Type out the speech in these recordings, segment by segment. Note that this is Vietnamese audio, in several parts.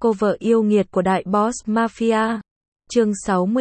Cô vợ yêu nghiệt của đại boss mafia. Chương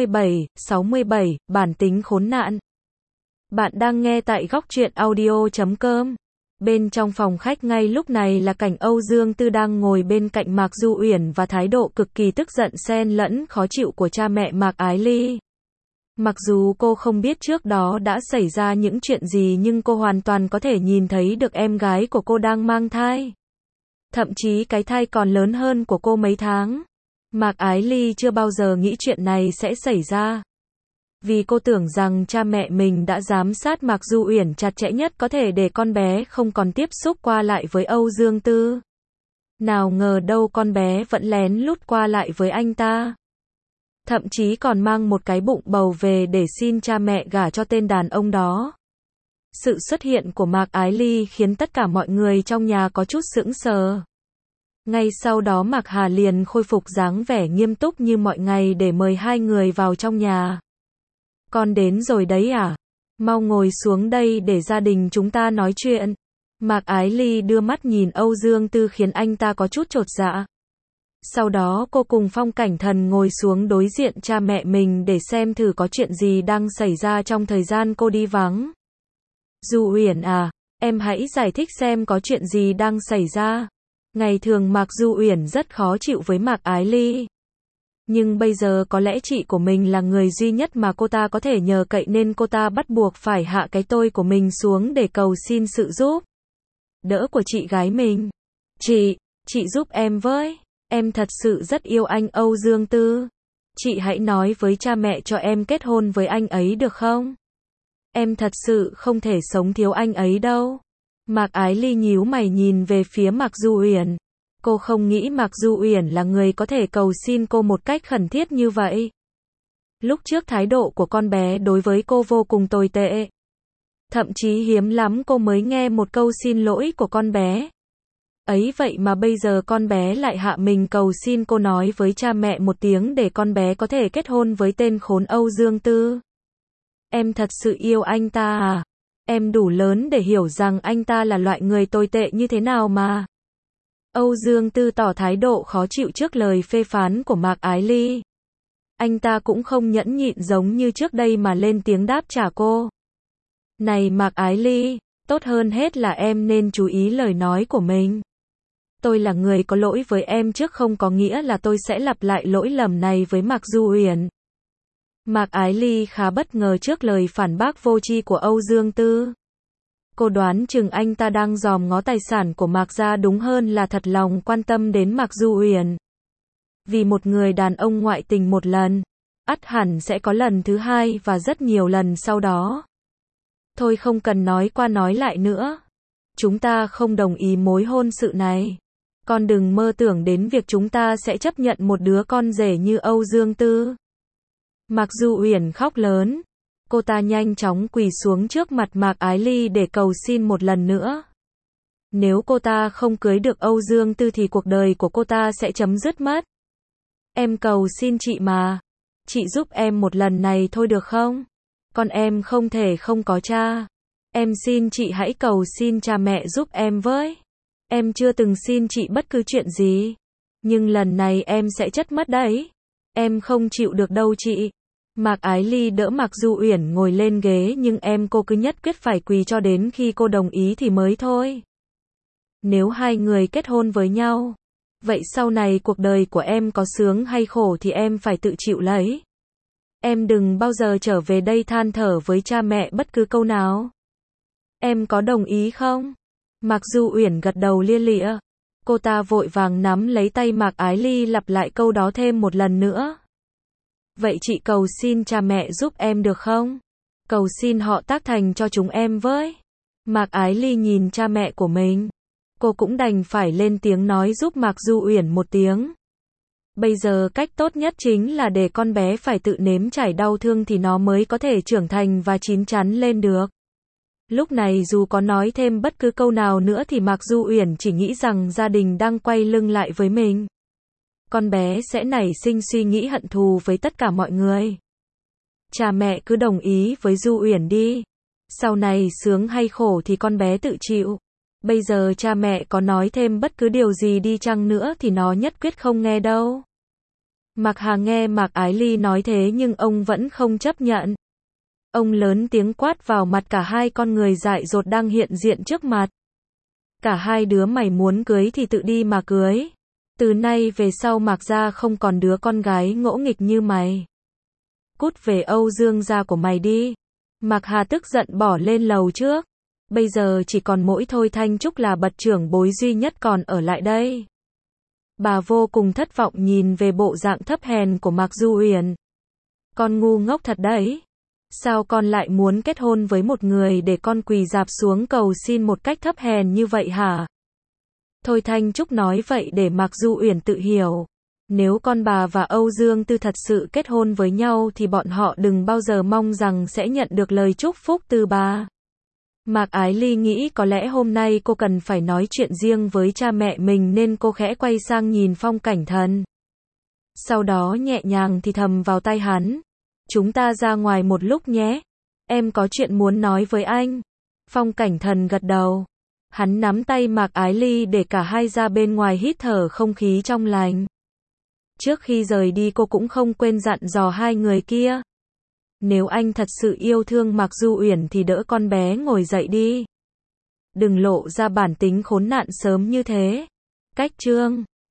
67, bản tính khốn nạn. Bạn đang nghe tại góc truyện audio.com. Bên trong phòng khách ngay lúc này là cảnh Âu Dương Tư đang ngồi bên cạnh Mạc Du Uyển và thái độ cực kỳ tức giận xen lẫn khó chịu của cha mẹ Mạc Ái Ly. Mặc dù cô không biết trước đó đã xảy ra những chuyện gì nhưng cô hoàn toàn có thể nhìn thấy được em gái của cô đang mang thai. Thậm chí cái thai còn lớn hơn của cô mấy tháng. Mạc Ái Ly chưa bao giờ nghĩ chuyện này sẽ xảy ra. Vì cô tưởng rằng cha mẹ mình đã giám sát Mạc Du Uyển chặt chẽ nhất có thể để con bé không còn tiếp xúc qua lại với Âu Dương Tư. Nào ngờ đâu con bé vẫn lén lút qua lại với anh ta. Thậm chí còn mang một cái bụng bầu về để xin cha mẹ gả cho tên đàn ông đó. Sự xuất hiện của Mạc Ái Ly khiến tất cả mọi người trong nhà có chút sững sờ. Ngay sau đó Mạc Hà liền khôi phục dáng vẻ nghiêm túc như mọi ngày để mời hai người vào trong nhà. Con đến rồi đấy à? Mau ngồi xuống đây để gia đình chúng ta nói chuyện. Mạc Ái Ly đưa mắt nhìn Âu Dương Tư khiến anh ta có chút chột dạ. Sau đó cô cùng Phong Cảnh Thần ngồi xuống đối diện cha mẹ mình để xem thử có chuyện gì đang xảy ra trong thời gian cô đi vắng. Du Uyển à, em hãy giải thích xem có chuyện gì đang xảy ra. Ngày thường Mạc Du Uyển rất khó chịu với Mạc Ái Ly. Nhưng bây giờ có lẽ chị của mình là người duy nhất mà cô ta có thể nhờ cậy nên cô ta bắt buộc phải hạ cái tôi của mình xuống để cầu xin sự giúp đỡ của chị gái mình. Chị giúp em với. Em thật sự rất yêu anh Âu Dương Tư. Chị hãy nói với cha mẹ cho em kết hôn với anh ấy được không? Em thật sự không thể sống thiếu anh ấy đâu. Mạc Ái Ly nhíu mày nhìn về phía Mạc Du Uyển. Cô không nghĩ Mạc Du Uyển là người có thể cầu xin cô một cách khẩn thiết như vậy. Lúc trước thái độ của con bé đối với cô vô cùng tồi tệ. Thậm chí hiếm lắm cô mới nghe một câu xin lỗi của con bé. Ấy vậy mà bây giờ con bé lại hạ mình cầu xin cô nói với cha mẹ một tiếng để con bé có thể kết hôn với tên khốn Âu Dương Tư. Em thật sự yêu anh ta à? Em đủ lớn để hiểu rằng anh ta là loại người tồi tệ như thế nào mà. Âu Dương Tư tỏ thái độ khó chịu trước lời phê phán của Mạc Ái Ly. Anh ta cũng không nhẫn nhịn giống như trước đây mà lên tiếng đáp trả cô. Này Mạc Ái Ly, tốt hơn hết là em nên chú ý lời nói của mình. Tôi là người có lỗi với em trước không có nghĩa là tôi sẽ lặp lại lỗi lầm này với Mạc Du Uyển. Mạc Ái Ly khá bất ngờ trước lời phản bác vô tri của Âu Dương Tư. Cô đoán chừng anh ta đang dòm ngó tài sản của Mạc gia đúng hơn là thật lòng quan tâm đến Mạc Du Uyển. Vì một người đàn ông ngoại tình một lần, ắt hẳn sẽ có lần thứ hai và rất nhiều lần sau đó. Thôi không cần nói qua nói lại nữa. Chúng ta không đồng ý mối hôn sự này. Con đừng mơ tưởng đến việc chúng ta sẽ chấp nhận một đứa con rể như Âu Dương Tư. Mạc Du Uyển khóc lớn. Cô ta nhanh chóng quỳ xuống trước mặt Mạc Ái Ly để cầu xin một lần nữa. Nếu cô ta không cưới được Âu Dương Tư thì cuộc đời của cô ta sẽ chấm dứt mất. Em cầu xin chị mà. Chị giúp em một lần này thôi được không? Con em không thể không có cha. Em xin chị hãy cầu xin cha mẹ giúp em với. Em chưa từng xin chị bất cứ chuyện gì. Nhưng lần này em sẽ chất mất đấy. Em không chịu được đâu chị. Mạc Ái Ly đỡ Mạc Du Uyển ngồi lên ghế nhưng cô cứ nhất quyết phải quỳ cho đến khi cô đồng ý thì mới thôi. Nếu hai người kết hôn với nhau, vậy sau này cuộc đời của em có sướng hay khổ thì em phải tự chịu lấy. Em đừng bao giờ trở về đây than thở với cha mẹ bất cứ câu nào. Em có đồng ý không? Mạc Du Uyển gật đầu lia lịa. Cô ta vội vàng nắm lấy tay Mạc Ái Ly lặp lại câu đó thêm một lần nữa. Vậy chị cầu xin cha mẹ giúp em được không? Cầu xin họ tác thành cho chúng em với. Mạc Ái Ly nhìn cha mẹ của mình. Cô cũng đành phải lên tiếng nói giúp Mạc Du Uyển một tiếng. Bây giờ cách tốt nhất chính là để con bé phải tự nếm trải đau thương thì nó mới có thể trưởng thành và chín chắn lên được. Lúc này dù có nói thêm bất cứ câu nào nữa thì Mạc Du Uyển chỉ nghĩ rằng gia đình đang quay lưng lại với mình. Con bé sẽ nảy sinh suy nghĩ hận thù với tất cả mọi người. Cha mẹ cứ đồng ý với Du Uyển đi. Sau này sướng hay khổ thì con bé tự chịu. Bây giờ cha mẹ có nói thêm bất cứ điều gì đi chăng nữa thì nó nhất quyết không nghe đâu. Mạc Hà nghe Mạc Ái Ly nói thế nhưng ông vẫn không chấp nhận. Ông lớn tiếng quát vào mặt cả hai con người dại dột đang hiện diện trước mặt. Cả hai đứa mày muốn cưới thì tự đi mà cưới. Từ nay về sau Mạc gia không còn đứa con gái ngỗ nghịch như mày. Cút về Âu Dương gia của mày đi. Mạc Hà tức giận bỏ lên lầu trước. Bây giờ chỉ còn mỗi Thôi Thanh Trúc là bậc trưởng bối duy nhất còn ở lại đây. Bà vô cùng thất vọng nhìn về bộ dạng thấp hèn của Mạc Du Uyển. Con ngu ngốc thật đấy. Sao con lại muốn kết hôn với một người để con quỳ rạp xuống cầu xin một cách thấp hèn như vậy hả? Thôi Thanh Trúc nói vậy để Mạc Du Uyển tự hiểu. Nếu con bà và Âu Dương Tư thật sự kết hôn với nhau thì bọn họ đừng bao giờ mong rằng sẽ nhận được lời chúc phúc từ bà. Mạc Ái Ly nghĩ có lẽ hôm nay cô cần phải nói chuyện riêng với cha mẹ mình nên cô khẽ quay sang nhìn Phong Cảnh Thần. Sau đó nhẹ nhàng thì thầm vào tai hắn. Chúng ta ra ngoài một lúc nhé. Em có chuyện muốn nói với anh. Phong Cảnh Thần gật đầu. Hắn nắm tay Mạc Ái Ly để cả hai ra bên ngoài hít thở không khí trong lành. Trước khi rời đi cô cũng không quên dặn dò hai người kia. Nếu anh thật sự yêu thương Mạc Du Uyển thì đỡ con bé ngồi dậy đi. Đừng lộ ra bản tính khốn nạn sớm như thế. Cách chương